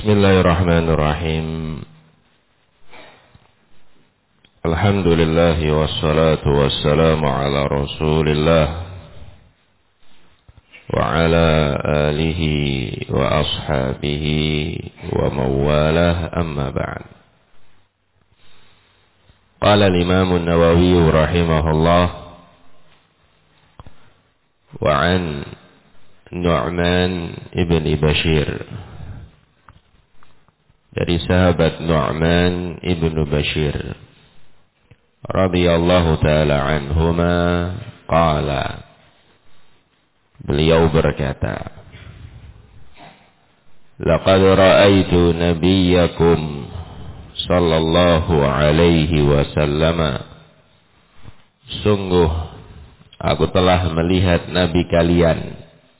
Bismillahirrahmanirrahim. Alhamdulillah wassalatu wassalamu ala Rasulillah wa ala alihi wa ashabihi wa mawalah, amma ba'd. Qala al-Imam an-Nawawi rahimahullah wa an Nu'man ibn Bashir, dari sahabat Nu'man ibn Bashir radhiyallahu ta'ala anhuma, qala, beliau berkata, laqad ra'aitu nabiyyakum sallallahu alaihi wasallam, sungguh aku telah melihat nabi kalian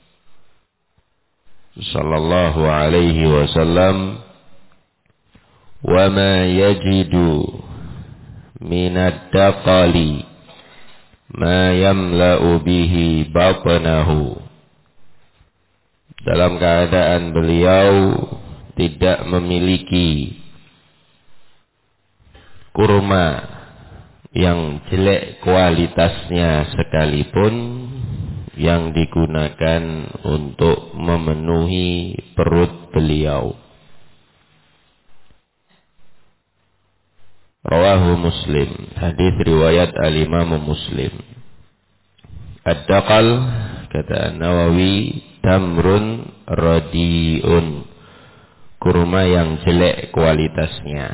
sallallahu alaihi wasallam, wa ma yajidu minad daqali ma yamla'u bihi batnahu, dalam keadaan beliau tidak memiliki kurma yang jelek kualitasnya sekalipun yang digunakan untuk memenuhi perut beliau. Rawahu Muslim, hadis riwayat al-Imam Muslim. Ad-daqal, kata Nawawi, tamrun radiun, kurma yang jelek kualitasnya.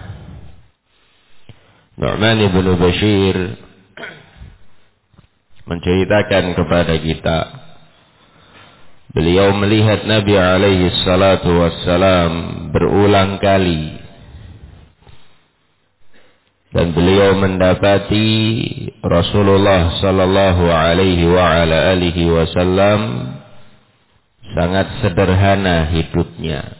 Nu'man ibn Bashir menceritakan kepada kita, beliau melihat Nabi alaihi salatu wassalam berulang kali, dan beliau mendapati Rasulullah sallallahu alaihi wa ala alihi wasallam sangat sederhana hidupnya,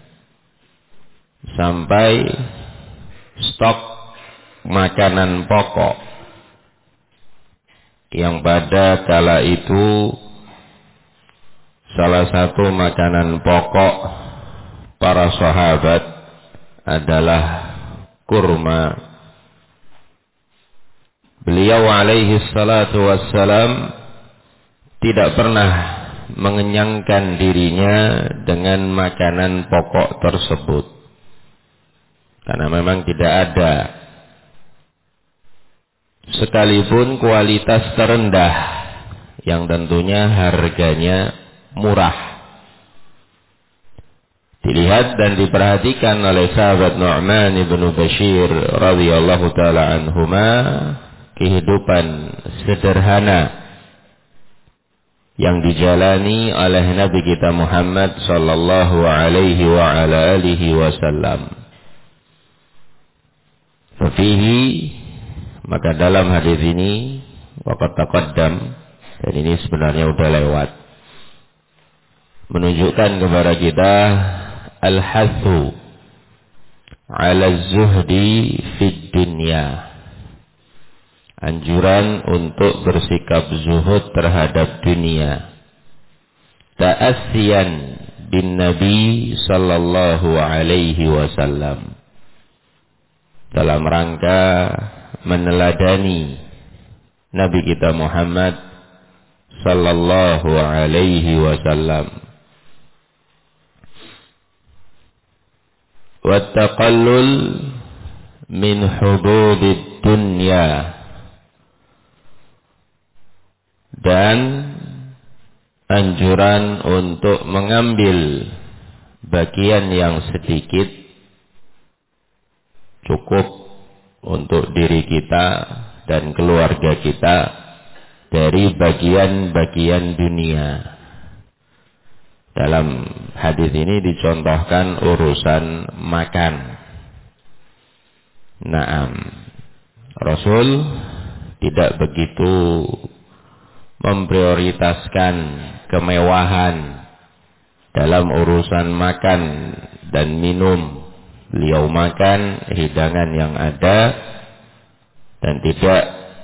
sampai stok makanan pokok yang pada kala itu salah satu makanan pokok para sahabat adalah kurma. Beliau alaihi salatu wassalam tidak pernah mengenyangkan dirinya dengan makanan pokok tersebut, karena memang tidak ada sekalipun kualitas terendah yang tentunya harganya murah. Dilihat dan diperhatikan oleh sahabat Nu'man ibn Bashir radhiyallahu ta'ala anhuma, kehidupan sederhana yang dijalani oleh Nabi kita Muhammad sallallahu alaihi wa ala alihi wasallam. Fafihi, maka dalam hadis ini, waqad taqaddam, dan ini sebenarnya sudah lewat, menunjukkan kepada kita al-hathu ala zuhdi fid dunya, anjuran untuk bersikap zuhud terhadap dunia, ta'assiyan bin Nabi sallallahu alaihi wasallam, dalam rangka meneladani Nabi kita Muhammad sallallahu alaihi wasallam. Wa taqallul min hududid dunya, dan anjuran untuk mengambil bagian yang sedikit cukup untuk diri kita dan keluarga kita dari bagian-bagian dunia. Dalam hadis ini dicontohkan urusan makan. Naam, Rasul tidak begitu memprioritaskan kemewahan dalam urusan makan dan minum. Beliau makan hidangan yang ada dan tidak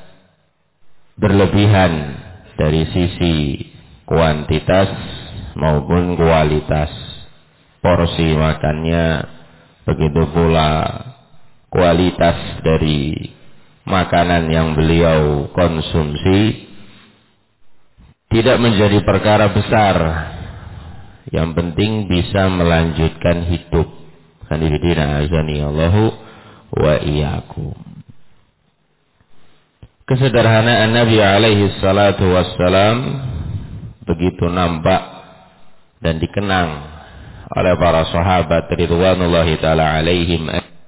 berlebihan dari sisi kuantitas maupun kualitas. porsi makannya, begitu pula kualitas dari makanan yang beliau konsumsi tidak menjadi perkara besar. Yang penting bisa melanjutkan hidup. Sanidina azani Allahu wa iyyakum. Kesederhanaan Nabi alaihi salatu wassalam begitu nampak dan dikenang oleh para sahabat ridwanullahi taala alaihim.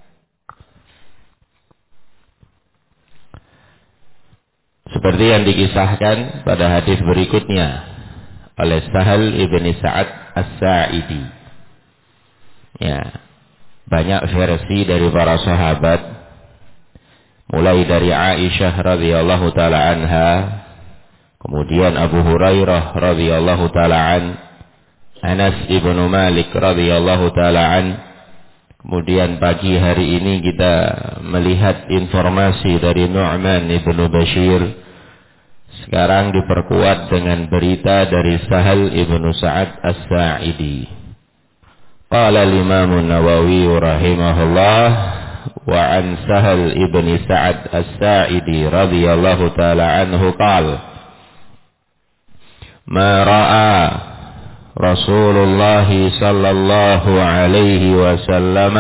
Seperti yang dikisahkan pada hadis berikutnya oleh Sahal ibn Sa'ad As-Sa'idi. Ya, banyak versi dari para sahabat, mulai dari Aisyah radhiyallahu taala anha, kemudian Abu Hurairah radhiyallahu taala an, Anas ibn Malik radhiyallahu taala an. Kemudian pagi hari ini kita melihat informasi dari Nu'man ibn Bashir. Sekarang diperkuat dengan berita dari Sahal ibn Sa'ad As-Sa'idi. Qala al-Imam an-Nawawi rahimahullah wa an Sahal ibn Sa'ad As-Sa'idi radhiyallahu ta'ala anhu qala ma ra'a Rasulullah sallallahu alaihi wasallam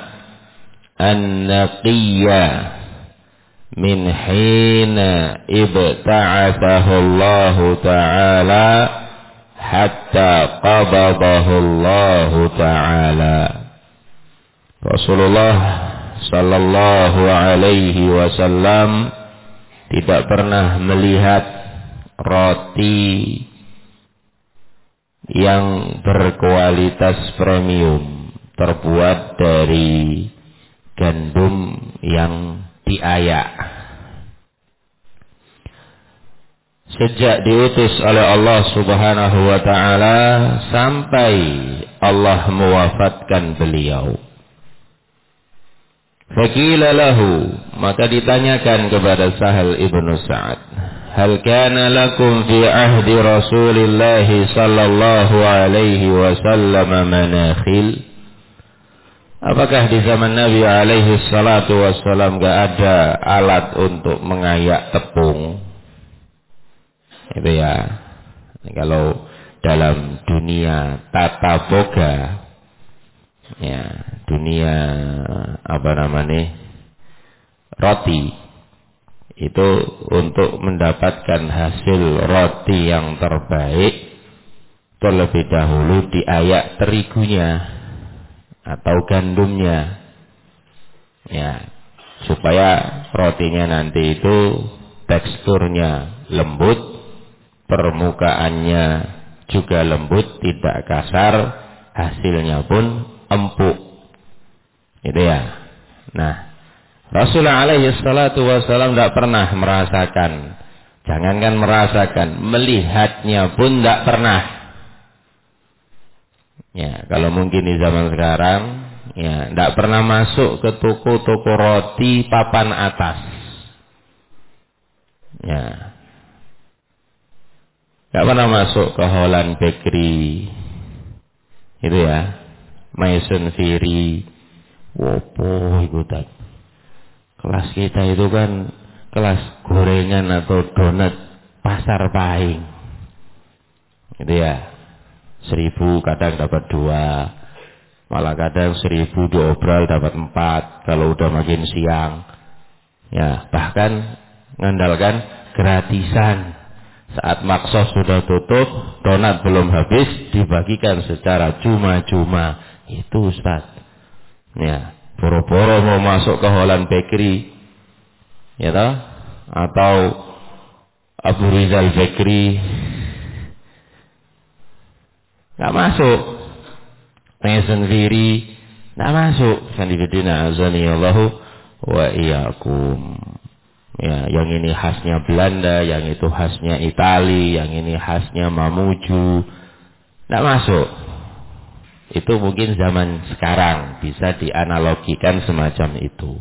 an-naqiyya min hina ibta'athahu Allah ta'ala hatta qabadahu Allah ta'ala. Rasulullah sallallahu alaihi wasallam tidak pernah melihat roti yang berkualitas premium terbuat dari gandum yang diayak. Sejak diutus oleh Allah Subhanahu wa taala sampai Allah mewafatkan beliau. Faqila lahu, maka ditanyakan kepada Sahal ibn Sa'ad, hal kana lakum fi ahdi Rasulillah sallallahu alaihi wasallam manakhil? Apakah di zaman Nabi alaihi salatu wassalam gak ada alat untuk mengayak tepung? Itu ya. Kalau dalam dunia tata boga, ya, dunia apa namanya, roti, itu untuk mendapatkan hasil roti yang terbaik, terlebih dahulu diayak terigunya atau gandumnya, ya, supaya rotinya nanti itu teksturnya lembut, permukaannya juga lembut, tidak kasar, hasilnya pun empuk, gitu ya. Nah, Rasulullah alaihi salatu wassalam tidak pernah merasakan, jangankan merasakan, melihatnya pun tidak pernah. Ya, kalau mungkin di zaman sekarang, ya, tidak pernah masuk ke toko-toko roti papan atas. Ya, tidak pernah masuk ke Holland Bakery, itu ya, Maison Fairy, wopo itu tak. Kelas kita itu kan kelas gorengan atau donat pasar Pahing, itu ya. 1.000 kadang dapat 2, malah kadang 1.000 diobral dapat 4 kalau udah makin siang. Ya, bahkan mengandalkan gratisan. Saat maksos sudah tutup, donat belum habis, dibagikan secara cuma-cuma. Itu Ustaz. Ya, boro-boro mau masuk ke Holland Bakery, ya toh? Atau Abu Rizal Bakery, nggak masuk. Maison Fairy nggak masuk. Sanidina azani Allahu wa iyyakum. Ya, yang ini khasnya Belanda, yang itu khasnya Itali, yang ini khasnya Mamuju, nggak masuk. Itu mungkin zaman sekarang bisa dianalogikan semacam itu.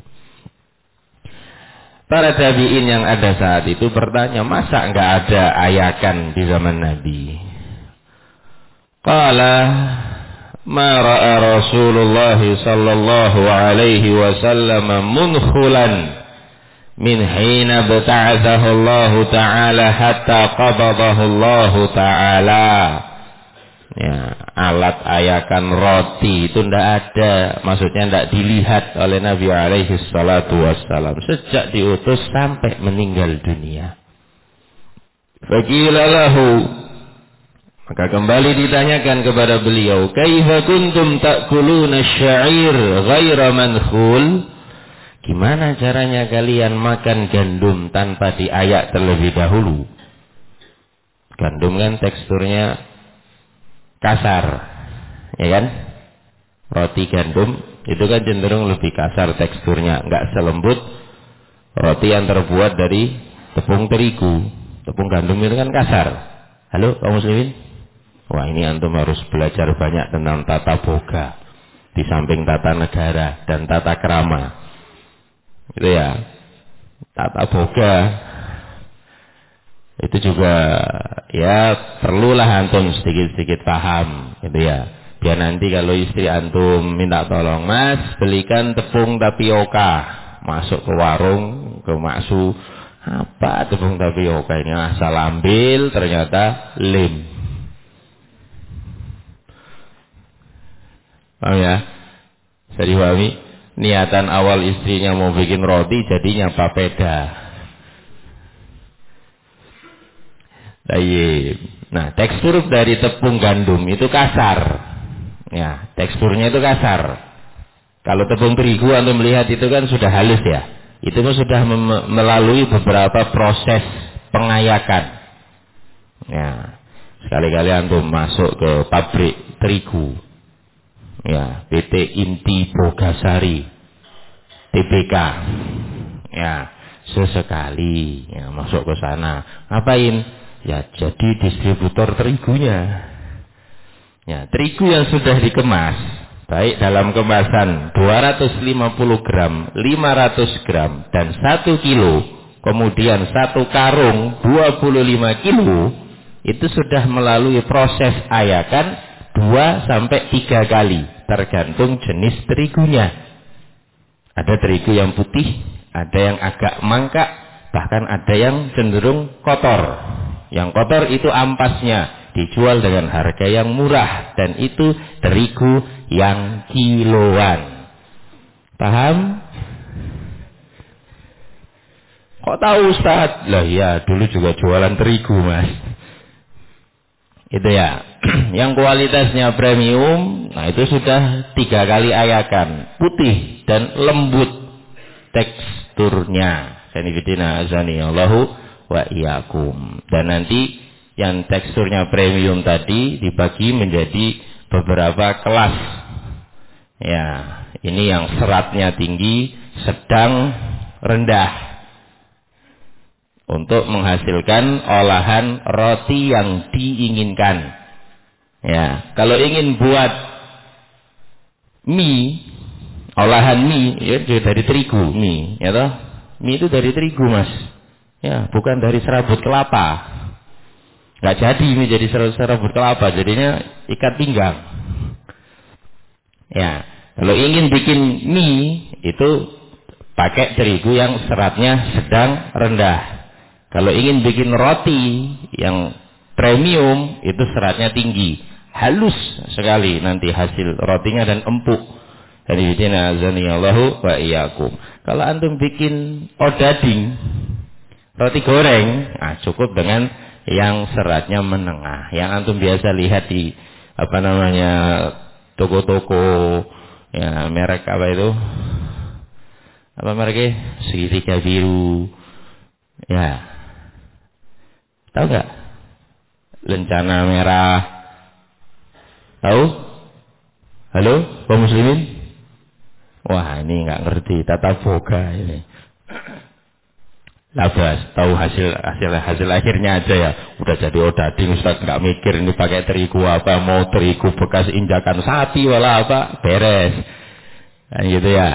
Para tabi'in yang ada saat itu bertanya, masa nggak ada ayakan di zaman Nabi? Qala ma ra'a Rasulullah sallallahu alaihi wasallam munhulan min hina bata'athahu Allah Ta'ala hatta qabadahu Allah Ta'ala. Ya, alat ayakan roti itu tidak ada, maksudnya tidak dilihat oleh Nabi alaihi salatu wassalam sejak diutus sampai meninggal dunia. Faqila lahu, maka kembali ditanyakan kepada beliau, kaifa kuntum ta'kuluna asy-sya'ir ghaira mankhul? Gimana caranya kalian makan gandum tanpa diayak terlebih dahulu? Gandum kan teksturnya kasar, ya kan? Roti gandum itu kan cenderung lebih kasar teksturnya, enggak selembut roti yang terbuat dari tepung terigu. Tepung gandum itu kan kasar. Halo kaum muslimin? Wah, ini antum harus belajar banyak tentang tata boga di samping tata negara dan tata krama. Gitu ya. Tata boga itu juga ya perlulah antum sedikit-sedikit paham, gitu ya. Biar nanti kalau istri antum minta tolong, Mas belikan tepung tapioka, masuk ke warung, ke maksu, apa tepung tapioka ini, asal ambil ternyata lem. Paham ya? Saya dipahami? Niatan awal istrinya mau bikin roti jadinya papeda. Nah, tekstur dari tepung gandum itu kasar. Ya, teksturnya itu kasar. Kalau tepung terigu antum melihat itu kan sudah halus ya. Itu pun sudah melalui beberapa proses pengayakan. Ya, sekali-kali antum masuk ke pabrik terigu. Ya, PT Inti Bogasari, TBK. Ya, sesekali ya masuk ke sana. Ngapain? Ya, jadi distributor terigunya. Ya, terigu yang sudah dikemas, baik dalam kemasan 250 gram, 500 gram, dan 1 kilo, kemudian 1 karung 25 kilo, itu sudah melalui proses ayakan 2 sampai 3 kali, tergantung jenis terigunya. Ada terigu yang putih, ada yang agak mangkak, bahkan ada yang cenderung kotor. Yang kotor itu ampasnya dijual dengan harga yang murah, dan itu terigu yang kiloan. Paham? Kok tahu Ustaz? Lah ya, dulu juga jualan terigu Mas. Itu ya. Yang kualitasnya premium, nah itu sudah 3 kali ayakan, putih dan lembut teksturnya. Sanifidina azani Allahu wa iyyakum. Dan nanti yang teksturnya premium tadi dibagi menjadi beberapa kelas. Ya, ini yang seratnya tinggi, sedang, rendah. Untuk menghasilkan olahan roti yang diinginkan. Ya, kalau ingin buat mie, olahan mie ya dari terigu, mie, ya toh? Mie itu dari terigu, Mas. Ya, bukan dari serabut kelapa. Enggak jadi mie jadi serabut kelapa, jadinya ikat pinggang. Ya, kalau ingin bikin mie itu pakai terigu yang seratnya sedang, rendah. Kalau ingin bikin roti yang premium itu seratnya tinggi, halus sekali nanti hasil rotinya dan empuk. Jadi Allahu wa iyyakum. Kalau antum bikin odading, roti goreng, cukup dengan yang seratnya menengah, yang antum biasa lihat di toko-toko ya, merek apa itu? Apa mereknya? Segitiga biru. Ya. Tahu nggak? Lencana merah. Tahu? Halo, kaum muslimin? Wah, ini nggak ngerti tata boga ini. Labas, tahu hasil akhirnya aja ya. Udah jadi odading, Ustaz nggak mikir ini pakai terigu apa, mau terigu bekas injakan sapi wala apa, beres. Nah, gitu ya.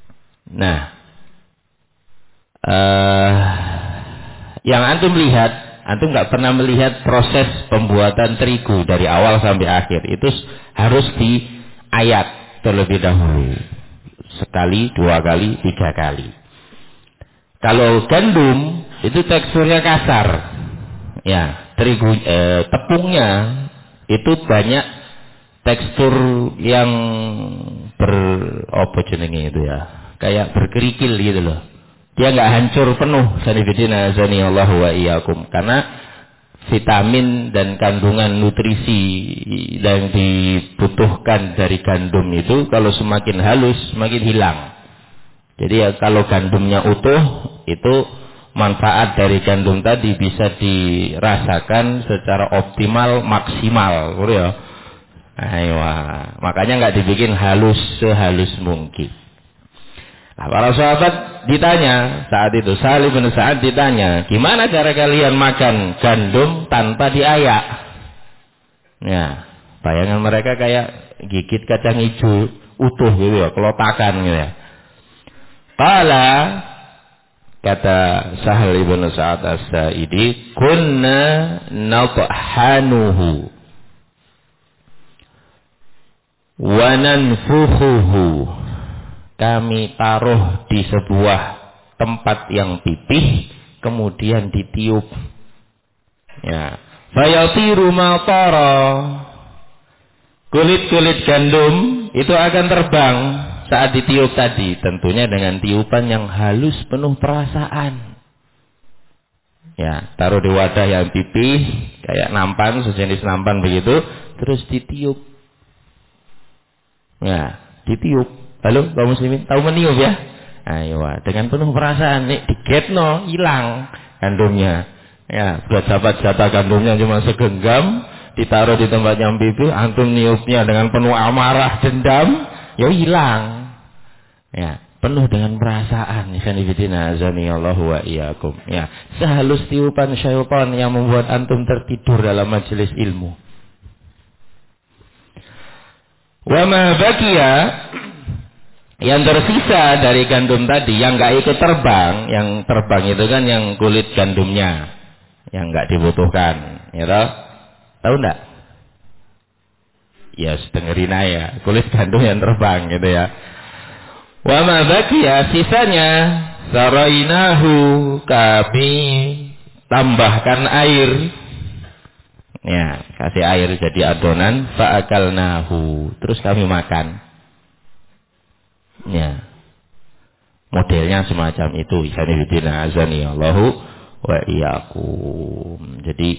Nah, yang antum lihat antum nggak pernah melihat proses pembuatan terigu dari awal sampai akhir. Itu harus diayak terlebih dahulu. Sekali, 2 kali, 3 kali. Kalau gandum itu teksturnya kasar. Ya, tepungnya itu banyak tekstur yang apa jenenge itu ya, kayak berkerikil gitu loh. Dia nggak hancur penuh, sanifidina azanillahu wa iyyakum, karena vitamin dan kandungan nutrisi yang dibutuhkan dari gandum itu kalau semakin halus semakin hilang. Jadi ya kalau gandumnya utuh itu manfaat dari gandum tadi bisa dirasakan secara optimal maksimal, ya. Ayo, makanya nggak dibikin halus sehalus mungkin. Nah, para sahabat ditanya saat itu, Salim bin Sa'ad ditanya, gimana cara kalian makan gandum tanpa diayak? Ya, bayangan mereka kayak gigit kacang hijau utuh gitu ya, kelotakan gitu ya. Qala, kata Sahal bin Sa'ad As-Sa'idi, kunna nathanuhu wa nanfukhuhu, kami taruh di sebuah tempat yang pipih kemudian ditiup, ya, fayatiru ma tara, kulit-kulit gandum itu akan terbang saat ditiup tadi, tentunya dengan tiupan yang halus penuh perasaan. Ya, taruh di wadah yang pipih kayak nampan, sejenis nampan begitu, terus ditiup. Ya, ditiup. Halo, kaum muslimin, tahu meniup ya? Ayo, dengan penuh perasaan, nih digetno hilang gandumnya. Ya, buat sahabat jatah gandumnya cuma segenggam, ditaruh di tempat yang pipih, antum niupnya dengan penuh amarah, dendam, ya hilang. Ya, penuh dengan perasaan. Sanibidina azanillahu wa iyyakum. Ya, sehalus tiupan syaitan yang membuat antum tertidur dalam majelis ilmu. Wa ma baqiya, yang tersisa dari gandum tadi yang enggak ikut terbang, yang terbang itu kan yang kulit gandumnya yang enggak dibutuhkan, ya toh? Tahu enggak? Ya, dengerin aja, kulit gandum yang terbang gitu ya. Wa ma baqiya, sisanya sarainahu, kami tambahkan air. Ya, kasih air jadi adonan, fa'akalnahu, terus kami makan. Ya, modelnya semacam itu. Isanibidina azanillahu wa iyyakum. Jadi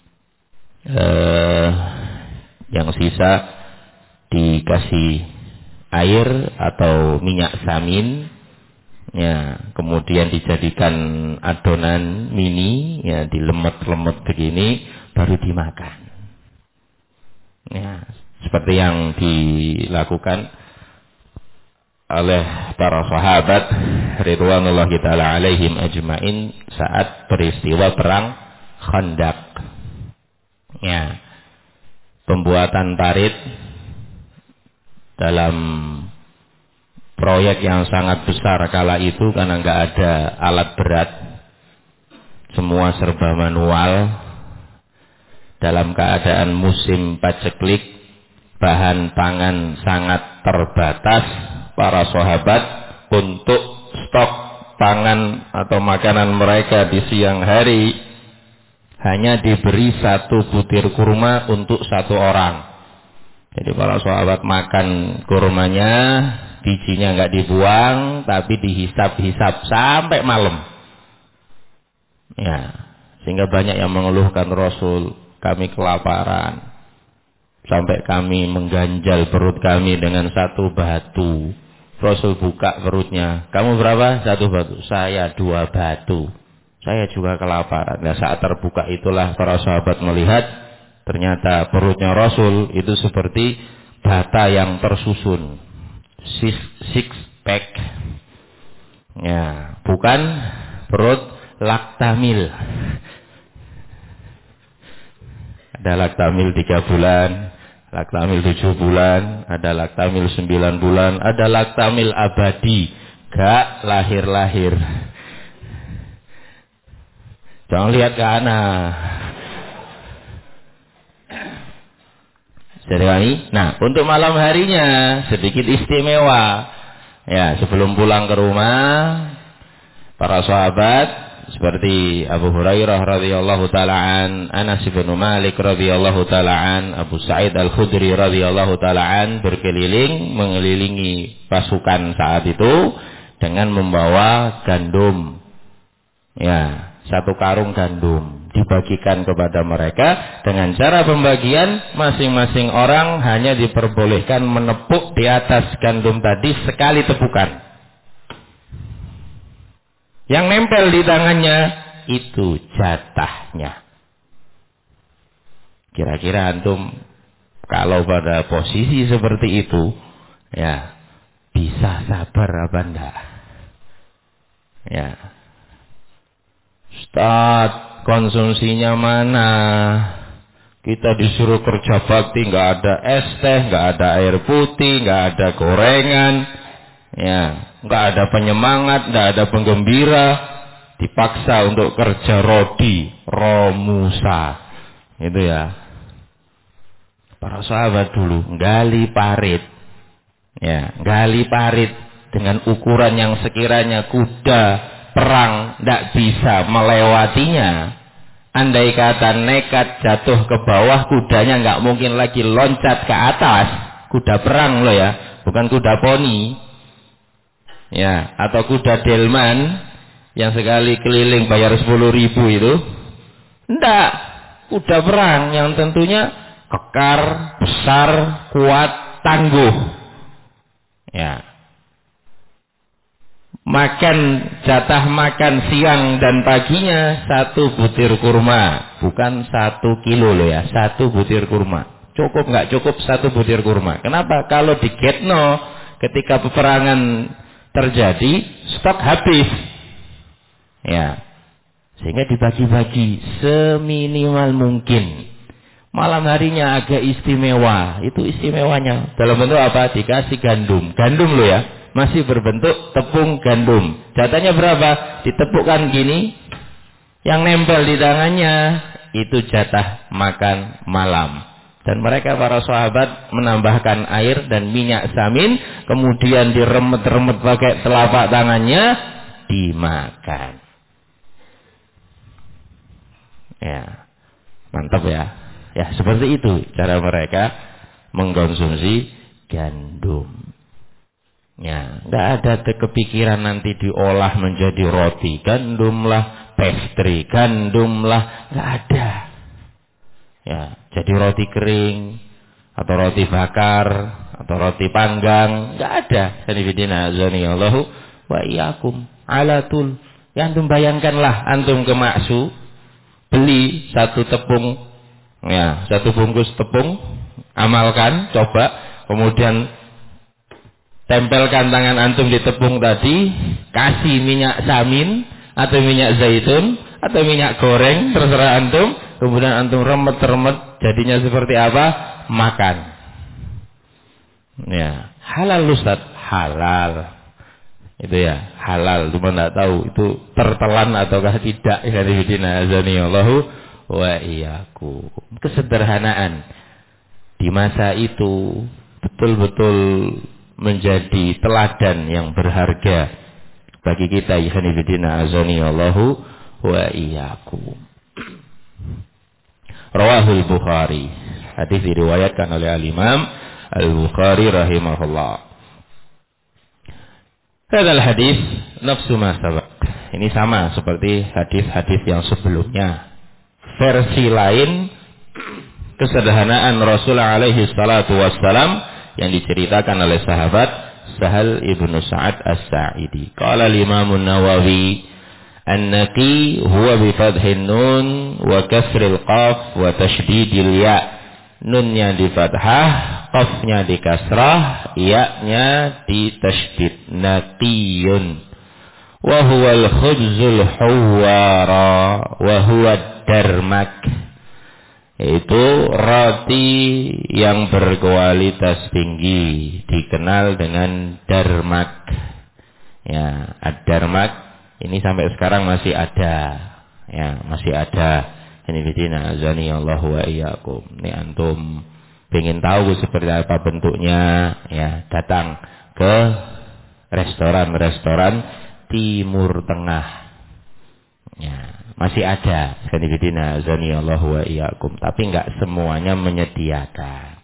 yang sisa dikasih air atau minyak samin, ya, kemudian dijadikan adonan mini, ya, dilemet-lemet begini baru dimakan. Ya, seperti yang dilakukan oleh para sahabat ridwanullahi taala alaihim ajmain saat peristiwa perang Khandaq. Ya, pembuatan parit dalam proyek yang sangat besar kala itu karena nggak ada alat berat, semua serba manual. Dalam keadaan musim paceklik, bahan pangan sangat terbatas, para sahabat untuk stok pangan atau makanan mereka di siang hari hanya diberi 1 butir kurma untuk 1 orang. Jadi para sahabat makan kurmanya, bijinya nggak dibuang, tapi dihisap-hisap sampai malam. Ya, sehingga banyak yang mengeluhkan, Rasul, kami kelaparan sampai kami mengganjal perut kami dengan 1 batu. Rasul buka perutnya, kamu berapa? 1 batu. Saya 2 batu. Saya juga kelaparan. Nah, saat terbuka itulah para sahabat melihat ternyata perutnya Rasul itu seperti bata yang tersusun, six pack. Ya, bukan perut laktamil. Ada laktamil 3 bulan, laktamil 7 bulan, ada laktamil 9 bulan, ada laktamil abadi, gak lahir-lahir. Jangan lihat ke anak. Jadi, nah, untuk malam harinya sedikit istimewa. Ya, sebelum pulang ke rumah, para sahabat seperti Abu Hurairah radhiyallahu taala an, Anas bin Malik radhiyallahu taala an, Abu Sa'id Al-Khudri radhiyallahu taala an berkeliling mengelilingi pasukan saat itu dengan membawa gandum. Ya, 1 karung gandum dibagikan kepada mereka. Dengan cara pembagian, masing-masing orang hanya diperbolehkan menepuk di atas gandum tadi sekali tepukan. Yang nempel di tangannya itu jatahnya. Kira-kira antum kalau pada posisi seperti itu, ya, bisa sabar apa enggak? Ya, Ustaz, konsumsinya mana? Kita disuruh kerja bakti, nggak ada es teh, nggak ada air putih, nggak ada gorengan, ya, nggak ada penyemangat, nggak ada penggembira, dipaksa untuk kerja rodi, romusa, itu ya. Para sahabat dulu gali parit, ya, gali parit dengan ukuran yang sekiranya kuda perang tidak bisa melewatinya. Andai kata nekat jatuh ke bawah, kudanya nggak mungkin lagi loncat ke atas. Kuda perang loh ya, bukan kuda poni, ya, atau kuda delman yang sekali keliling bayar 10.000 itu. Ndak, kuda perang yang tentunya kekar, besar, kuat, tangguh. Ya. Makan, jatah makan siang dan paginya 1 butir kurma, bukan 1 kilo loh ya, 1 butir kurma. Cukup nggak cukup 1 butir kurma? Kenapa? Kalau di Getno ketika peperangan terjadi, stok habis, ya, sehingga dibagi-bagi seminimal mungkin. Malam harinya agak istimewa, itu istimewanya. Dalam bentuk apa? Dikasih gandum, gandum loh ya. Masih berbentuk tepung gandum. Jatahnya berapa? Ditepukkan gini. Yang nempel di tangannya itu jatah makan malam. Dan mereka para sahabat menambahkan air dan minyak samin, kemudian diremet-remet pakai telapak tangannya, dimakan. Ya, mantap ya. Ya, seperti itu cara mereka mengkonsumsi gandum. Ya, nggak ada kepikiran nanti diolah menjadi roti gandum lah, pastry gandum lah, nggak ada. Ya, jadi roti kering atau roti bakar atau roti panggang, nggak ada. Sanibidina azanillahu wa iyyakum alatul. Ya, antum bayangkanlah antum ke Maksu beli 1 tepung, ya, 1 bungkus tepung, amalkan, coba, kemudian tempelkan tangan antum di tepung tadi, kasih minyak samin atau minyak zaitun atau minyak goreng, terserah antum, kemudian antum remet-remet, jadinya seperti apa? Makan. Ya, halal Ustaz, halal. Itu ya, halal, cuma enggak tahu itu tertelan ataukah tidak. Khairuddin azanillahu wa iyyakum. Kesederhanaan di masa itu betul-betul menjadi teladan yang berharga bagi kita. Ikhwanifidina azani Allahu wa iyyakum. Rawahul Bukhari. Hadis diriwayatkan oleh Al-Imam Al-Bukhari rahimahullah. Hadal hadis nafsu ma sabaq. Ini sama seperti hadis-hadis yang sebelumnya. Versi lain kesederhanaan Rasulullah alaihi salatu wassalam yang diceritakan oleh sahabat Sahal ibnu Sa'ad as-Sa'idi. Qala al-Imam an-Nawawi an-naqi huwa bi fathhin nun wa kasril qaf wa tasydidil ya. Nunnya di fathah, qafnya di kasrah, ya-nya di tasydid. Naqiyun. Wa huwa al-khubzul huwara wa huwa ad-darmak. Itu roti yang berkualitas tinggi, dikenal dengan darmak. Ya, ad-darmak ini sampai sekarang masih ada. Ya, masih ada. Ini bidina azani Allah wa iyyakum. Ini antum pengen tahu seperti apa bentuknya, ya, datang ke restoran-restoran Timur Tengah. Ya, masih ada. Ini bidina azani Allah wa iyyakum. Tapi enggak semuanya menyediakan.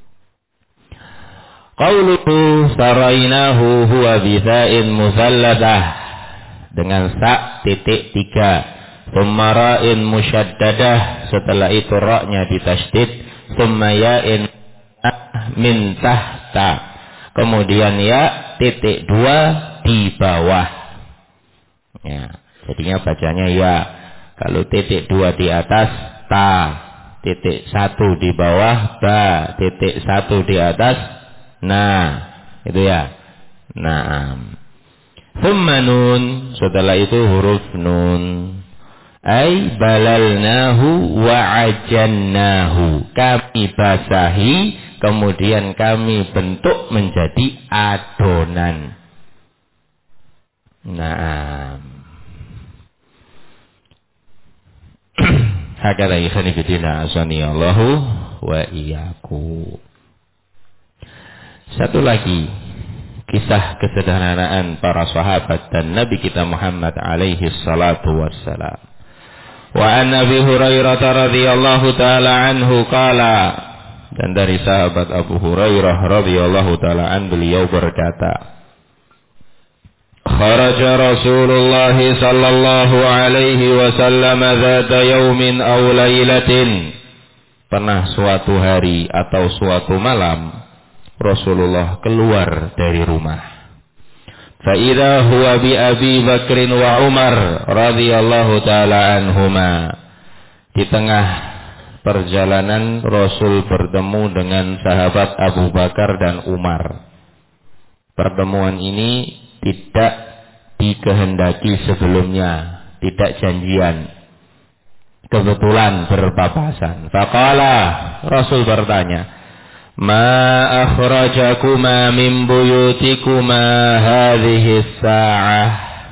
Qauluhu sarainahu huwa bitha'in musalladah, dengan sa titik 3, thumma ra'in musyaddadah, setelah itu ra-nya ditasydid, thumma ya'in min tahta, kemudian ya titik 2 di bawah. Ya, jadinya bacanya ya. Kalau titik 2 di atas ta, titik 1 di bawah ba, titik 1 di atas nah, itu ya. Naam. Thumma nun, setelah itu huruf nun. Ay balalnahu wa ajannahu, kami basahi kemudian kami bentuk menjadi adonan. Naam. Hakala ikhani fillah azani Allahu wa iyyakum. Satu lagi kisah kesederhanaan para sahabat dan Nabi kita Muhammad alaihi salatu wassalam. Wa an Abi Hurairah radhiyallahu taala anhu qala, dan dari sahabat Abu Hurairah radhiyallahu taala an beliau berkata, kharaja Rasulullah sallallahu alaihi wasallam dzata yaumin aw lailatin, pernah suatu hari atau suatu malam Rasulullah keluar dari rumah. Fa idza huwa bi Abi Bakr wa Umar radhiyallahu taala anhuma. Di tengah perjalanan Rasul bertemu dengan sahabat Abu Bakar dan Umar. Pertemuan ini tidak dikehendaki sebelumnya, tidak janjian. Kebetulan berpapasan. Faqala, Rasul bertanya, ma akhrajakuma min buyutikuma hadhihi sa'ah.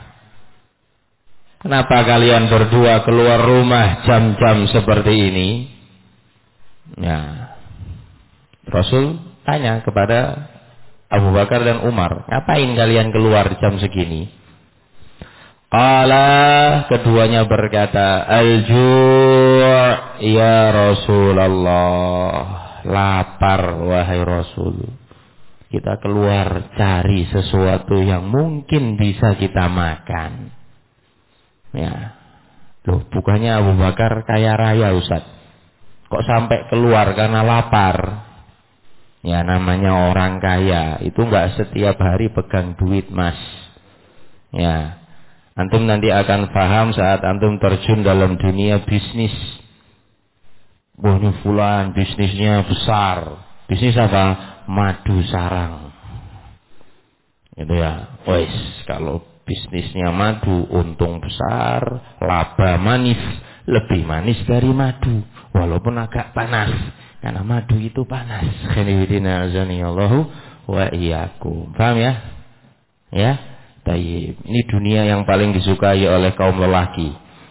Kenapa kalian berdua keluar rumah jam-jam seperti ini? Ya. Rasul tanya kepada Abu Bakar dan Umar, ngapain kalian keluar jam segini? Qala, keduanya berkata, al-ju' ya Rasulullah. Lapar wahai Rasul. Kita keluar cari sesuatu yang mungkin bisa kita makan. Ya. Loh, bukannya Abu Bakar kaya raya Ustaz. Kok sampai keluar karena lapar? Ya, namanya orang kaya itu enggak setiap hari pegang duit, Mas. Ya. Antum nanti akan paham saat antum terjun dalam dunia bisnis. Wah, ini fulan bisnisnya besar. Bisnis apa? Madu sarang. Itu ya. Wes, kalau bisnisnya madu untung besar, laba manis, lebih manis dari madu, walaupun agak panas. Karena madu itu panas. Khanifidina azani Allahu wa iyyakum. Paham ya? Ya. Tayyib. Ini dunia yang paling disukai oleh kaum lelaki.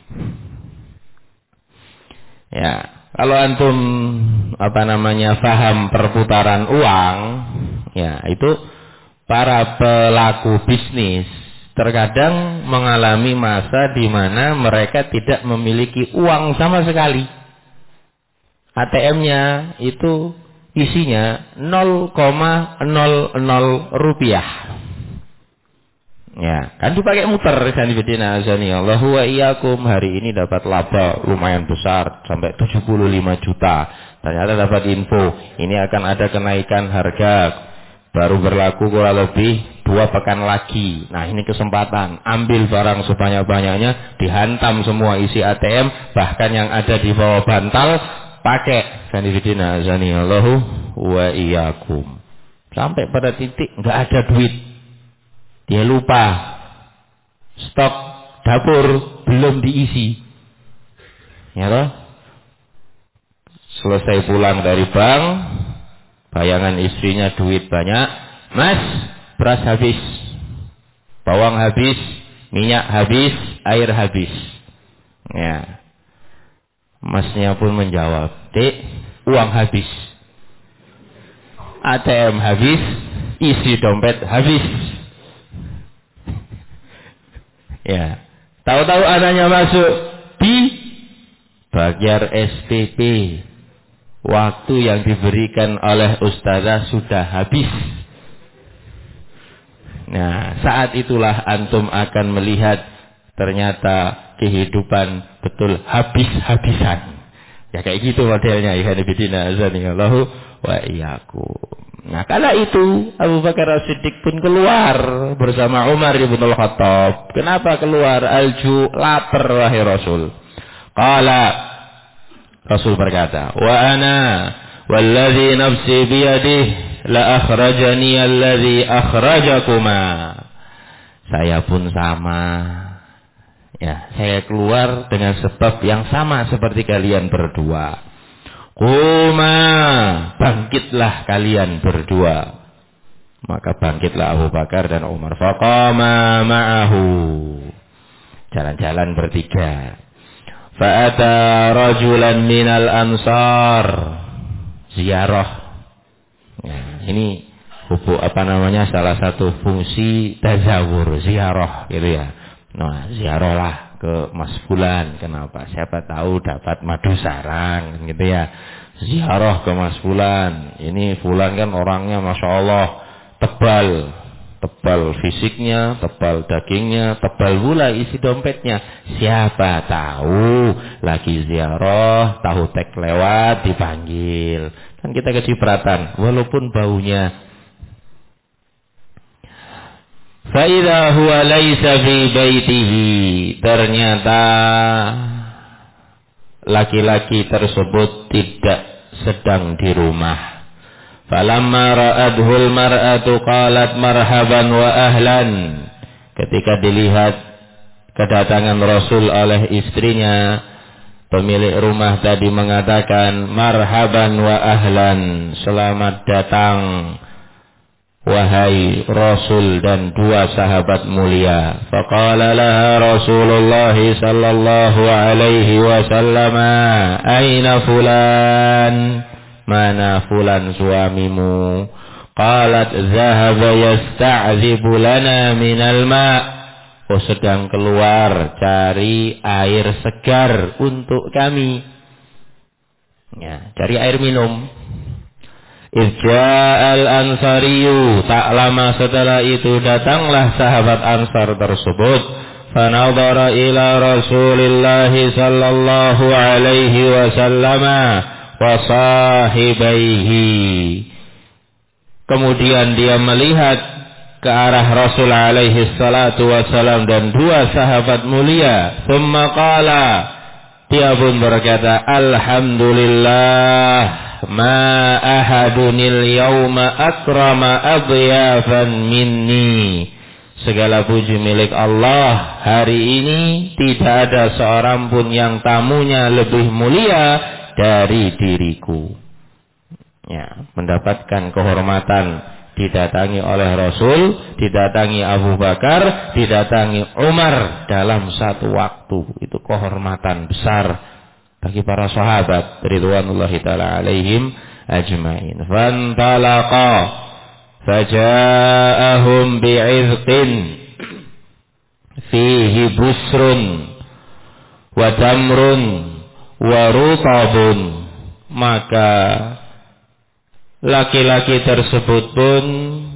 Ya. Kalau antum paham perputaran uang, ya itu para pelaku bisnis terkadang mengalami masa di mana mereka tidak memiliki uang sama sekali. ATM-nya itu isinya 0,00 rupiah. Ya, kan dipakai muter kan bidina azani Allahu wa iyyakum. Hari ini dapat laba lumayan besar sampai 75 juta. Ternyata dapat info ini akan ada kenaikan harga, baru berlaku kurang lebih 2 pekan lagi. Nah, ini kesempatan, ambil barang sebanyak-banyaknya, dihantam semua isi ATM, bahkan yang ada di bawah bantal pakai kan bidina azani Allahu wa iyyakum. Sampai pada titik enggak ada duit. Dia lupa stok dapur belum diisi. Ya toh? Selesai pulang dari bank, bayangan istrinya duit banyak. Mas, beras habis, bawang habis, minyak habis, air habis. Ya. Masnya pun menjawab, "Dek, uang habis. ATM habis, isi dompet habis." Ya. Tahu-tahu anaknya masuk di bayar SPP. Waktu yang diberikan oleh ustazah sudah habis. Nah, saat itulah antum akan melihat ternyata kehidupan betul habis-habisan. Ya kayak gitu modelnya. Ikhwanifidina azanillahu wa iyyakum. Nah, kala itu Abu Bakar As-Siddiq pun keluar bersama Umar bin Al-Khattab. Kenapa keluar? Alju, lapar wahai Rasul. Qala, Rasul berkata, "Wa ana walladhi nafsi biyadih la akhrajani alladhi akhrajakuma." Saya pun sama. Ya, saya keluar dengan sebab yang sama seperti kalian berdua. Quma, bangkitlah kalian berdua. Maka bangkitlah Abu Bakar dan Umar. Faqama ma'ahu. Jalan-jalan bertiga. Fa'ata rajulan minal ansar. Ziarah. Nah, ini salah satu fungsi tazawur, ziarah gitu ya. Nah, ziarahlah ke Mas Fulan. Kenapa? Siapa tahu dapat madu sarang gitu ya. Ziarah ke Mas Fulan. Ini Fulan kan orangnya Masya Allah tebal fisiknya, tebal dagingnya, tebal pula isi dompetnya. Siapa tahu lagi ziarah, tahu tek lewat dipanggil. Kan kita kecipratan walaupun baunya. Fa idza huwa laisa fi baitihi. Ternyata laki-laki tersebut tidak sedang di rumah. Falamma ra'adhul mar'atu qalat marhaban wa ahlan. Ketika dilihat kedatangan Rasul oleh istrinya, pemilik rumah tadi mengatakan marhaban wa ahlan, selamat datang wahai Rasul dan dua sahabat mulia. Faqala laha Rasulullah sallallahu alaihi wasallam, aina fulan? Mana fulan suamimu? Qalat zahaba yasta'zibu lana minal ma'. Oh, sedang keluar cari air segar untuk kami. Ya, cari air minum. Irja'al ansariyu. Tak lama setelah itu datanglah sahabat Ansar tersebut. Fanadhara ila Rasulillah sallallahu alaihi wasallam wa sahibaihi. Kemudian dia melihat ke arah Rasul alaihi salatu wasalam dan dua sahabat mulia. Thumma qala, dia pun berkata, alhamdulillah ma ahadunil yawma akrama adyafan minni. Segala puji milik Allah. Hari ini tidak ada seorang pun yang tamunya lebih mulia dari diriku. Ya, mendapatkan kehormatan didatangi oleh Rasul, didatangi Abu Bakar, didatangi Umar dalam satu waktu. Itu kehormatan besar bagi para sahabat ridwanullahi taala alaihim ajmain. Fantalaqa faja'ahum bi'izqin fihi busrun wa tamrun wa rutabun. Maka laki-laki tersebut pun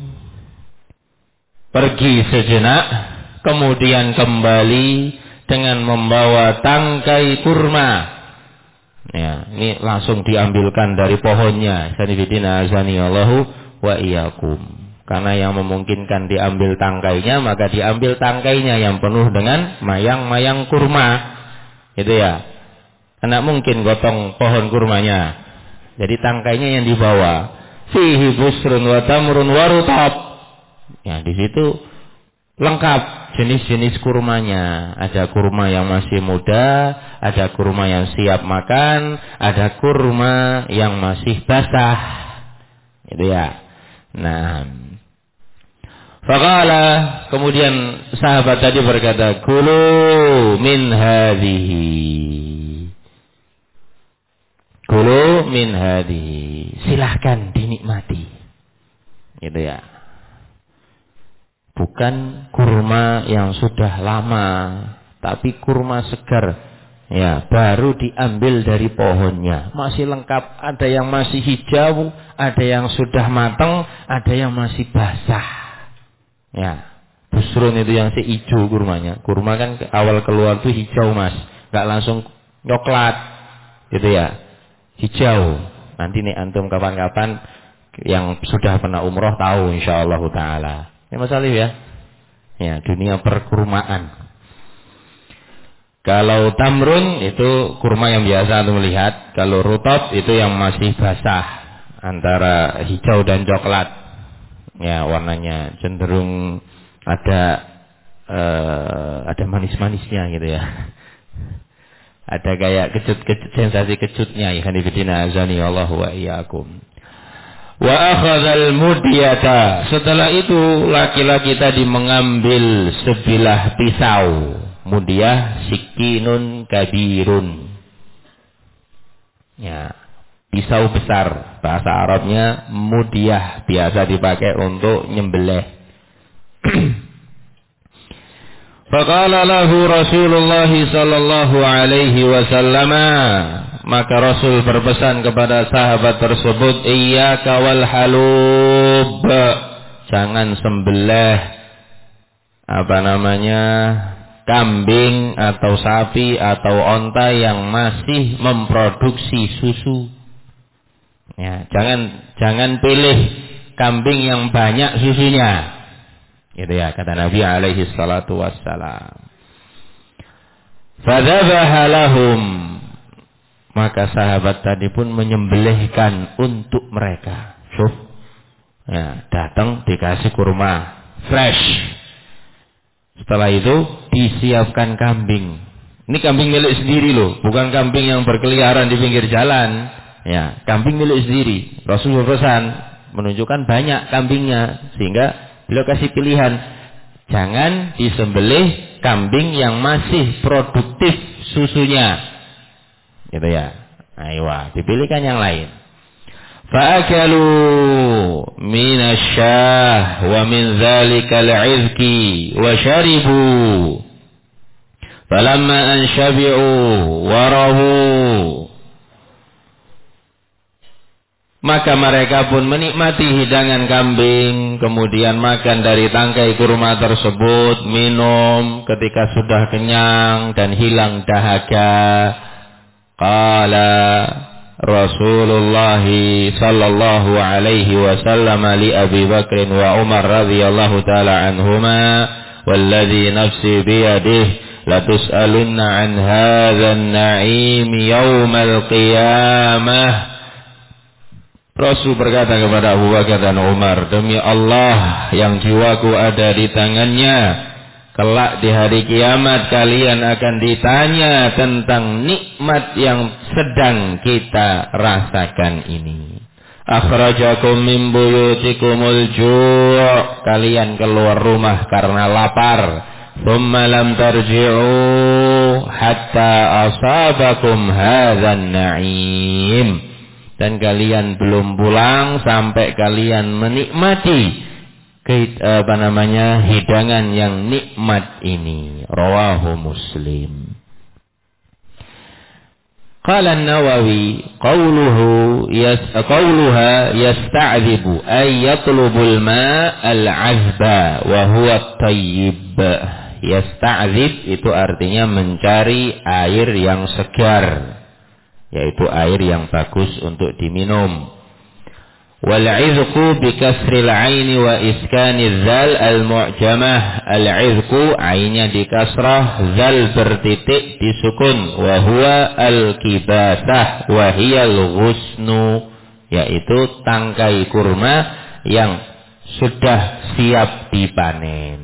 pergi sejenak, kemudian kembali dengan membawa tangkai kurma. Ya, ini langsung diambilkan dari pohonnya. Sanibidina azanillahu wa iyyakum. Karena yang memungkinkan diambil tangkainya, maka diambil tangkainya yang penuh dengan mayang-mayang kurma. Itu ya. Karena mungkin gotong pohon kurmanya. Jadi tangkainya yang dibawa. Fihi busrun wa tamrun wa rutab. Ya, di situ lengkap jenis-jenis kurmanya. Ada kurma yang masih muda, ada kurma yang siap makan, ada kurma yang masih basah. Itu ya. Nah, Faqala, kemudian sahabat tadi berkata, kulu min hadhihi. Kulu min hadhihi. Silahkan dinikmati. Gitu ya. Bukan kurma yang sudah lama, tapi kurma segar. Ya, baru diambil dari pohonnya. Masih lengkap, ada yang masih hijau, ada yang sudah matang, ada yang masih basah. Ya, busrun itu yang si hijau kurmanya. Kurma kan awal keluar tuh hijau mas, nggak langsung coklat, gitu ya. Hijau. Nanti nih antum kapan-kapan yang sudah pernah umroh tahu insyaallah taala. Ya Mas Alif ya. Ya, dunia perkurmaan. Kalau tamrun itu kurma yang biasa antum lihat. Kalau rutop itu yang masih basah antara hijau dan coklat. Ya, warnanya cenderung ada manis-manisnya gitu ya. Ada kayak kecut-kecut, sensasi kecutnya. Ya hanifidina azani Allah wa iyyakum. Wa akhadzal mudyata. Setelah itu laki-laki tadi mengambil sebilah pisau. Mudyah sikinun kabirun. Ya, pisau besar, bahasa Arabnya mudyah, biasa dipakai untuk nyembelih. Faqala lahu Rasulullah sallallahu alaihi wasallam, maka Rasul berpesan kepada sahabat tersebut, iyyaka wal halub, jangan sembelih kambing atau sapi atau onta yang masih memproduksi susu. Ya, jangan pilih kambing yang banyak susunya. Gitu ya, kata Nabi alaihi salatu wassalam. Fadzabaha lahum, maka sahabat tadi pun menyembelihkan untuk mereka. Ya, datang dikasih kurma fresh. Setelah itu disiapkan kambing. Ini kambing milik sendiri loh, bukan kambing yang berkeliaran di pinggir jalan. Ya, kambing milik sendiri. Rasul berpesan menunjukkan banyak kambingnya, sehingga beliau kasih pilihan, jangan disembelih kambing yang masih produktif susunya. Gitu ya. Ayo, dipilihkan yang lain. Fa'akalu minasyah wa min dzalikal 'izki wa syaribu. Falamma an syabi'u wa rahu, maka mereka pun menikmati hidangan kambing, kemudian makan dari tangkai kurma tersebut, minum ketika sudah kenyang dan hilang dahaga. Qala Rasulullah sallallahu alaihi wasallam li Abi Bakr wa Umar radhiyallahu taala anhuma, walladhi nafsi biyadihi la tus'alunna an hadzal na'im yaumal qiyamah. Rasul berkata kepada Abu Bakar dan Umar, demi Allah yang jiwaku ada di tangannya, kelak di hari kiamat kalian akan ditanya tentang nikmat yang sedang kita rasakan ini. Akhrajakum min buyutikumul ju', kalian keluar rumah karena lapar. Thumma lam tarji'u hatta asabakum hadzan na'im. Dan kalian belum pulang sampai kalian menikmati hidangan yang nikmat ini. Rawahu Muslim. Qala an-Nawawi qawluha yasta'dhibu ay yatlubul ma'al 'azba wa huwa at-tayyib. Yasta'dzib itu artinya mencari air yang segar, yaitu air yang bagus untuk diminum. Wal 'izqu bi kasril 'aini wa iskaniz zal al mu'jamah. Al 'izqu ainnya di kasrah, zal bertitik disukun, wa huwa al kibasah wa hiya al ghusnu, yaitu tangkai kurma yang sudah siap dipanen.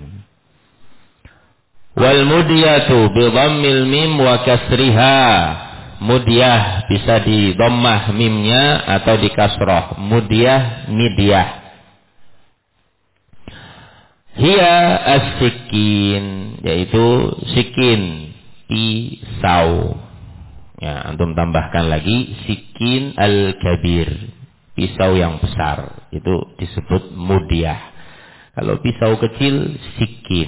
Wal mudyatu bi dhammil mim wa kasriha. Mudyah bisa di dhammah mimnya atau di kasrah. Mudyah, midyah. Hiya as-sikin, yaitu sikin, pisau. Ya, antum tambahkan lagi sikin al-kabir, pisau yang besar, itu disebut mudyah. Kalau pisau kecil sikin.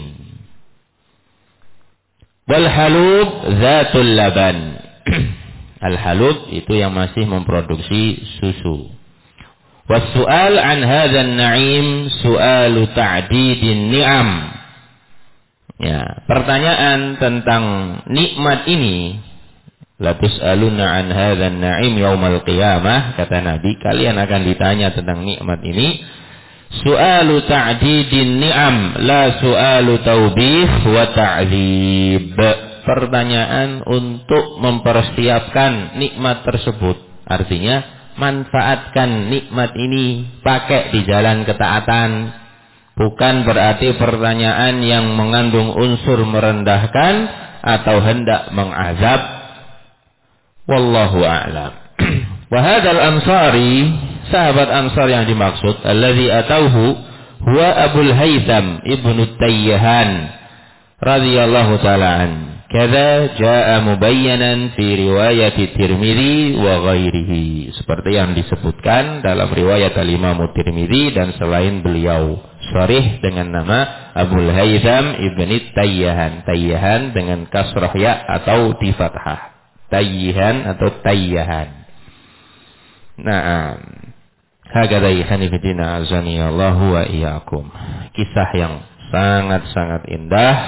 Wal halub zatul laban. Al-halub itu yang masih memproduksi susu. Was-su'al an hadzal na'im su'alu ta'didin ni'am. Ya, pertanyaan tentang nikmat ini, la tus'aluna an hadzal na'im yaumal qiyamah, kata Nabi, kalian akan ditanya tentang nikmat ini. Su'alu ta'didin ni'am, la su'alu taubih wa ta'dzib. Pertanyaan untuk mempersiapkan nikmat tersebut. Artinya manfaatkan nikmat ini, pakai di jalan ketaatan. Bukan berarti pertanyaan yang mengandung unsur merendahkan atau hendak mengazab. Wallahu a'lam. Wa hadzal ansari, sahabat Ansar yang dimaksud, alladzi atauhu huwa Abul Haytham ibnu Tayyahan radhiyallahu ta'ala an. Kada jaa mubayyanan fi riwayat Tirmidzi wa ghairihi, seperti yang disebutkan dalam riwayat Al-Imam Tirmidzi dan selain beliau, sharih dengan nama Abul Haytham ibni Tayyahan. Tayyahan dengan kasrah ya atau di fathah. Tayyihan atau Tayyahan. Naam. Hakadha ikhani fillah azani Allah wa iyyakum. Kisah yang sangat-sangat indah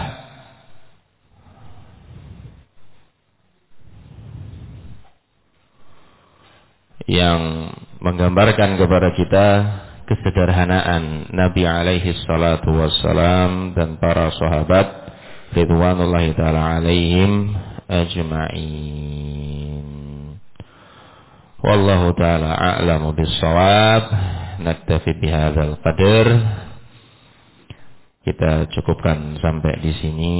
yang menggambarkan kepada kita kesederhanaan Nabi alaihi salatu wassalam dan para sahabat ridwanullahi ta'ala alaihim ajma'in. Wallahu ta'ala a'lamu bis-shawab. Naktafi bihadzal qadar. Kita cukupkan sampai di sini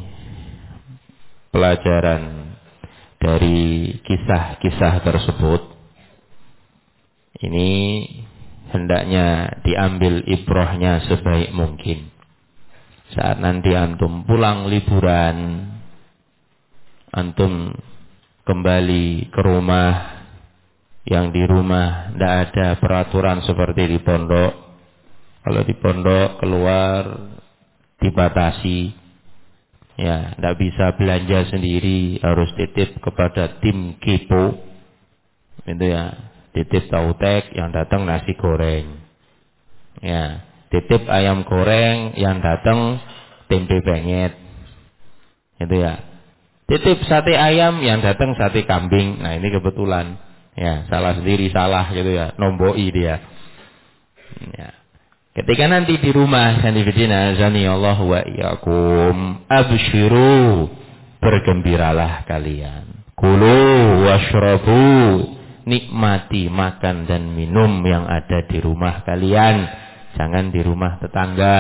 pelajaran dari kisah-kisah tersebut. Ini hendaknya diambil ibrahnya sebaik mungkin. Saat nanti antum pulang liburan, antum kembali ke rumah, yang di rumah tidak ada peraturan seperti di pondok. Kalau di pondok keluar dibatasi, ya tidak bisa belanja sendiri, harus titip kepada tim kepo, itu ya. Titip tautek, yang datang nasi goreng. Ya, titip ayam goreng, yang datang tempe bengek. Itu ya. Titip sate ayam, yang datang sate kambing. Nah, ini kebetulan. Ya, salah sendiri, salah gitu ya. Nomboi dia. Ya. Ketika nanti di rumah, sanifidina azani Allah wa iyyakum, absyiru, bergembiralah kalian. Kulu washrabu, nikmati makan dan minum yang ada di rumah kalian, jangan di rumah tetangga.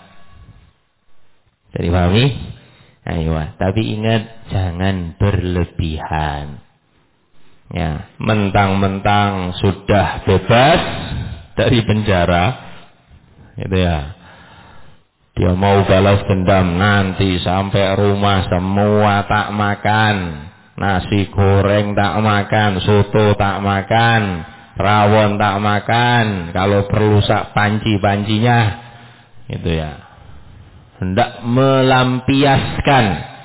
Jadi pahami? Ayo, tapi ingat jangan berlebihan. Ya, mentang-mentang sudah bebas dari penjara, gitu ya. Dia mau balas dendam, nanti sampai rumah semua tak makan. Nasi goreng tak makan, soto tak makan, rawon tak makan, kalau perlu sak panci-pancinya, itu ya. Hendak melampiaskan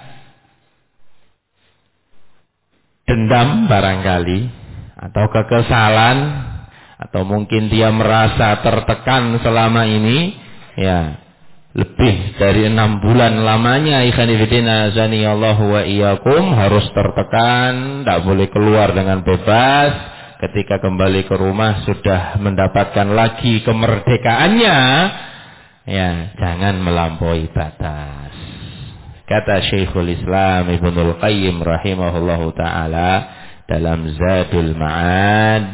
dendam barangkali, atau kekesalan, atau mungkin dia merasa tertekan selama ini, ya. Lebih dari 6 bulan lamanya ikhwanifidina azanillahu wa iyyakum, harus tertekan, tidak boleh keluar dengan bebas. Ketika kembali ke rumah sudah mendapatkan lagi kemerdekaannya, ya jangan melampaui batas. Kata Syekhul Islam Ibnul Qayyim rahimahullahu ta'ala dalam Zadul Ma'ad,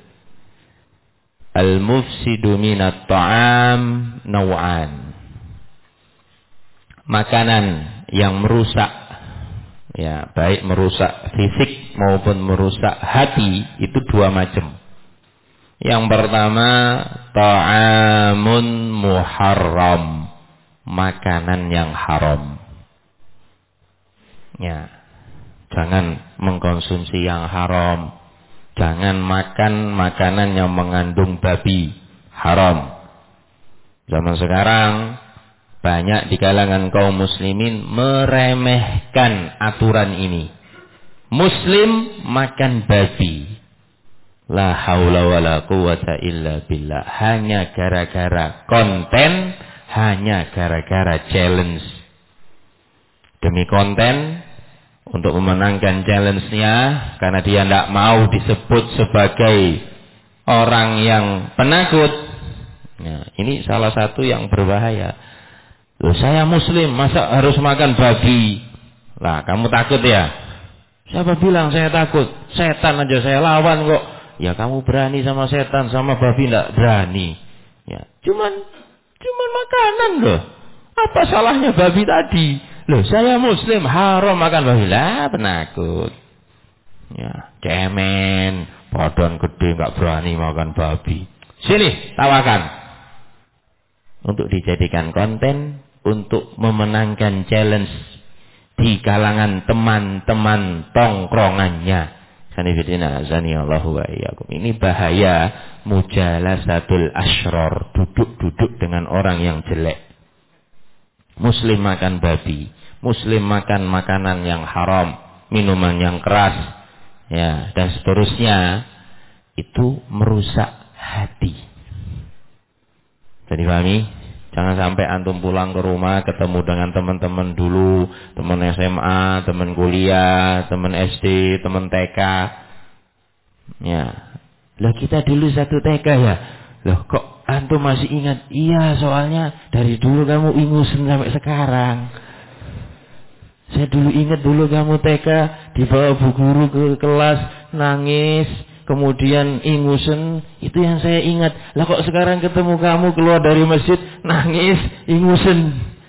al-mufsidu minat ta'am naw'an. Makanan yang merusak, ya baik merusak fisik maupun merusak hati, itu 2 macam. Yang pertama ta'amun muharram, makanan yang haram. Ya, jangan mengkonsumsi yang haram. Jangan makan makanan yang mengandung babi, haram. Zaman sekarang banyak di kalangan kaum muslimin meremehkan aturan ini. Muslim makan babi. La haula wala quwata illa billah. Hanya gara-gara konten, hanya gara-gara challenge. Demi konten, untuk memenangkan challenge-nya, karena dia tidak mau disebut sebagai orang yang penakut. Nah, ini salah satu yang berbahaya. Loh, saya muslim, masa harus makan babi? Lah, kamu takut ya? Siapa bilang saya takut? Setan aja saya lawan kok. Ya kamu berani sama setan, sama babi tidak berani. Ya, cuman makanan loh. Apa salahnya babi tadi? Loh, saya muslim, haram makan babi. Lah, penakut. Ya, cemen, badan gede nggak berani makan babi. Sini, tawakan. Untuk dijadikan konten, untuk memenangkan challenge di kalangan teman-teman tongkrongannya. Sanifidina azanillahu wa iyyakum. Ini bahaya mujalasatul asyror, duduk-duduk dengan orang yang jelek. Muslim makan babi, muslim makan makanan yang haram, minuman yang keras, ya, dan seterusnya. Itu merusak hati. Jadi pahami? Jangan sampai antum pulang ke rumah ketemu dengan teman-teman dulu, teman SMA, teman kuliah, teman SD, teman TK. Ya. Lah kita dulu satu TK ya. Loh kok antum masih ingat? Iya, soalnya dari dulu kamu ingusan sampai sekarang. Saya dulu ingat dulu kamu TK dibawa bu guru ke kelas nangis. Kemudian ingusen, itu yang saya ingat. Lah kok sekarang ketemu kamu keluar dari masjid nangis, ingusen.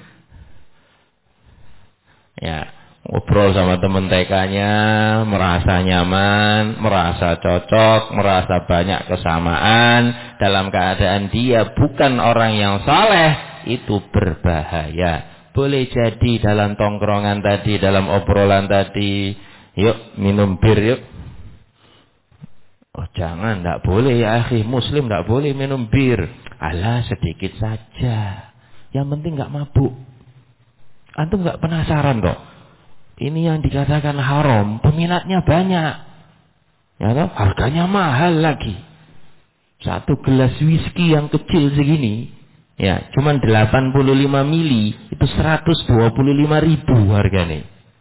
Ya, ngobrol sama teman TK-nya, merasa nyaman, merasa cocok, merasa banyak kesamaan. Dalam keadaan dia bukan orang yang saleh, itu berbahaya. Boleh jadi dalam tongkrongan tadi, dalam obrolan tadi, yuk minum bir yuk. Oh jangan, tidak boleh ya akhi, muslim tidak boleh minum bir. Alah sedikit saja, yang penting nggak mabuk. Antum nggak penasaran kok? Ini yang dikatakan haram, peminatnya banyak, ya toh? Harganya mahal lagi. Satu gelas whisky yang kecil segini, ya cuman 85 mili, itu 125.000 harganya.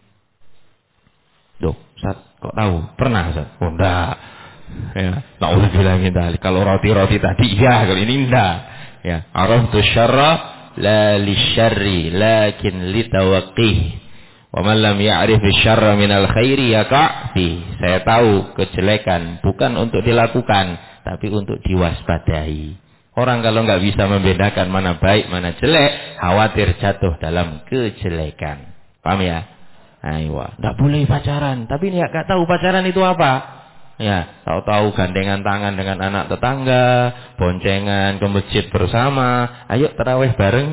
Loh, kok tahu? Pernah Ustaz? Oh enggak. Ya, na'udzubillah min dzalik. Kalau roti-roti tadi iya, kalau ini enggak. Ya, araftu syarra la lisyarri lakin litawaqqih. Wa man lam ya'rif syarra minal khairi yaqa' fi. Saya tahu kejelekan bukan untuk dilakukan, tapi untuk diwaspadai. Orang kalau enggak bisa membedakan mana baik, mana jelek, khawatir jatuh dalam kejelekan. Paham ya? Aywa, enggak boleh pacaran, tapi enggak tahu pacaran itu apa. Ya, tahu-tahu gandengan tangan dengan anak tetangga, boncengan ke masjid bersama, ayo tarawih bareng.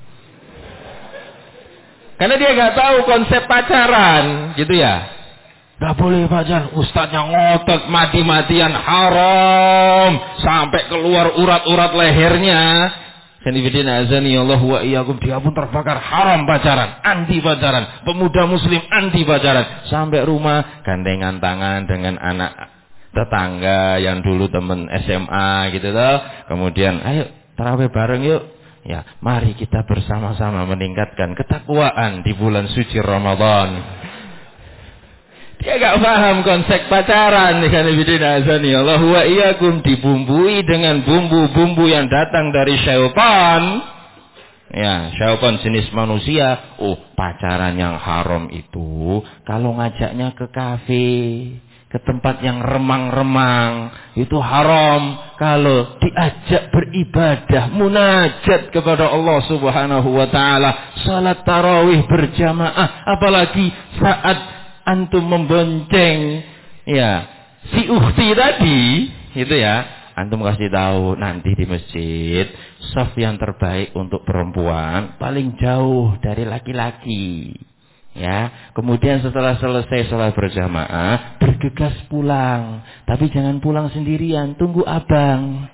Karena dia nggak tahu konsep pacaran, gitu ya. Nggak boleh pacaran, ustadznya ngotot mati-matian haram, sampai keluar urat-urat lehernya. Sanifidina azani Allah wa iyyakum, dia pun terbakar, haram pacaran, anti pacaran, pemuda muslim anti pacaran. Sampai rumah gandengan tangan dengan anak tetangga yang dulu teman SMA gitu loh. Kemudian ayo tarawih bareng yuk. Ya, mari kita bersama-sama meningkatkan ketakwaan di bulan suci Ramadan. Dia gak paham konsep pacaran. Allah wa iyyakum, dibumbui dengan bumbu-bumbu yang datang dari syaitan. Ya, syaitan jenis manusia. Oh, pacaran yang haram itu kalau ngajaknya ke kafe, ke tempat yang remang-remang, itu haram. Kalau diajak beribadah, munajat kepada Allah Subhanahu wa taala, salat tarawih berjamaah, apalagi saat antum membonceng ya si ukhti tadi, gitu ya, Antum kasih tahu nanti di masjid, shaf yang terbaik untuk perempuan paling jauh dari laki-laki. Ya, kemudian setelah selesai sholat berjamaah, bergegas pulang. Tapi jangan pulang sendirian, tunggu abang.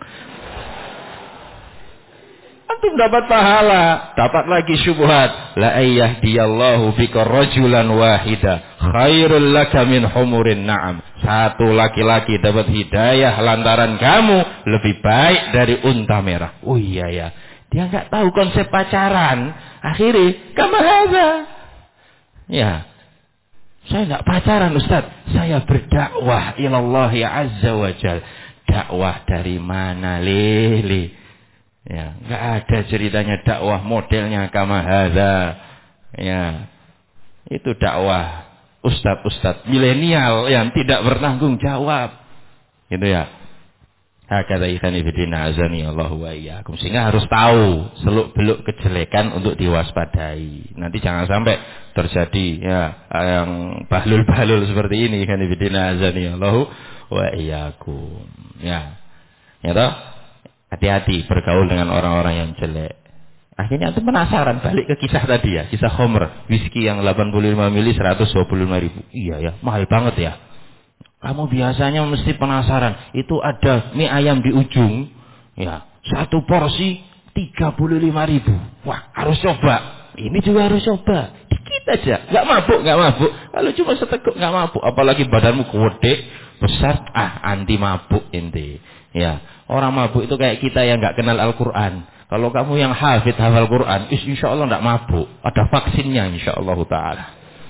Antum dapat pahala, dapat lagi syubhat. La ayyahdiyallahu bika rajulan wahida khairul laka min humurin na'am. Satu laki-laki dapat hidayah lantaran kamu lebih baik dari unta merah. Oh iya ya. Dia enggak tahu konsep pacaran. Akhirnya kama hadza. Ya. Saya enggak pacaran, Ustaz. Saya berdakwah ilallah ya azza wa jal. Dakwah dari mana, Lili? Ya, enggak ada ceritanya dakwah modelnya kama hadza. Ya. Itu dakwah ustaz-ustaz milenial yang tidak bertanggung jawab. Gitu ya. Hakadha ikhani fillah azani Allahu wa iyyakum. Sehingga harus tahu seluk-beluk kejelekan untuk diwaspadai. Nanti jangan sampai terjadi ya yang bahlul-bahlul seperti ini ikhani fillah azani Allahu wa iyyakum. Ya. Ya toh? Hati-hati bergaul dengan orang-orang yang jelek. Akhirnya itu penasaran balik ke kisah tadi ya, kisah Homer, whisky yang 85 mili 125.000. Iya ya, mahal banget ya. Kamu biasanya mesti penasaran, itu ada mie ayam di ujung, ya, satu porsi 35.000. Wah, harus coba. Ini juga harus coba. Dikit aja, nggak mabuk. Kalau cuma seteguk nggak mabuk, apalagi badanmu gede, besar, anti mabuk inti. Ya, orang mabuk itu kayak kita yang nggak kenal Al-Quran. Kalau kamu yang hafal Quran, insya Allah nggak mabuk. Ada vaksinnya, insya Allah Taala.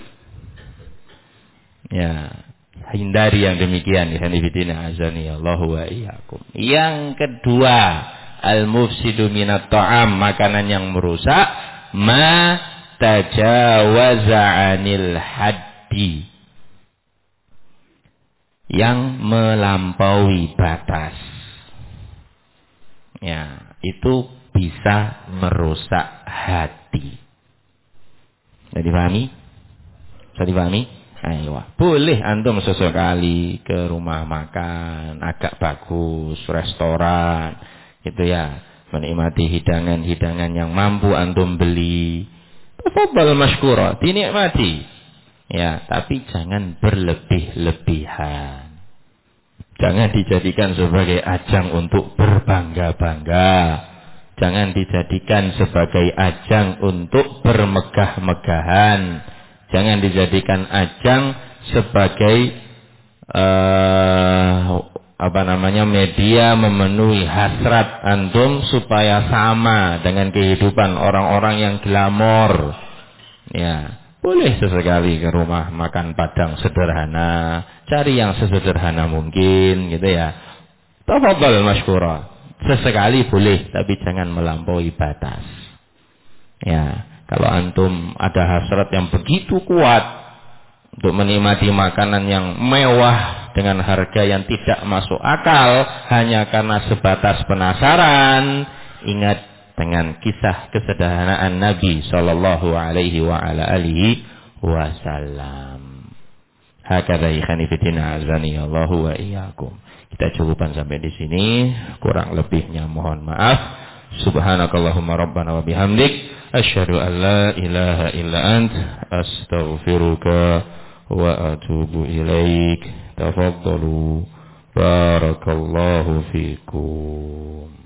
Ya. Hindari yang demikian ya hanifidina azani Allahu wa iyyakum. Yang kedua, al-mufsidu minat ta'am, makanan yang merusak, ma tajawaza 'anil haddi, yang melampaui batas. Ya, itu bisa merusak hati. Jadi dipahami? Bisa dipahami? Ayo, boleh antum sesekali ke rumah makan agak bagus, restoran, gitu ya, menikmati hidangan-hidangan yang mampu antum beli. Tafadhal masykura, dinikmati. Ya, tapi jangan berlebih-lebihan. Jangan dijadikan sebagai ajang untuk berbangga-bangga. Jangan dijadikan sebagai ajang untuk bermegah-megahan. Jangan dijadikan ajang sebagai media memenuhi hasrat antum supaya sama dengan kehidupan orang-orang yang glamor. Ya, boleh sesekali ke rumah makan Padang sederhana, cari yang sesederhana mungkin, gitu ya. Tafadhal masykura. Sesekali boleh, tapi jangan melampaui batas. Ya. Kalau antum ada hasrat yang begitu kuat untuk menikmati makanan yang mewah dengan harga yang tidak masuk akal hanya karena sebatas penasaran, ingat dengan kisah kesederhanaan Nabi sallallahu alaihi wa ala alihi wasallam. Hakadha ikhani fiddin azani Allahu wa iyyakum. Kita cukupkan sampai di sini, kurang lebihnya mohon maaf. Subhanakallahumma rabbana wa bihamdik asyhadu an la ilaha illa ant astaghfiruka wa atubu ilaik. Tafaddalu barakallahu fikum.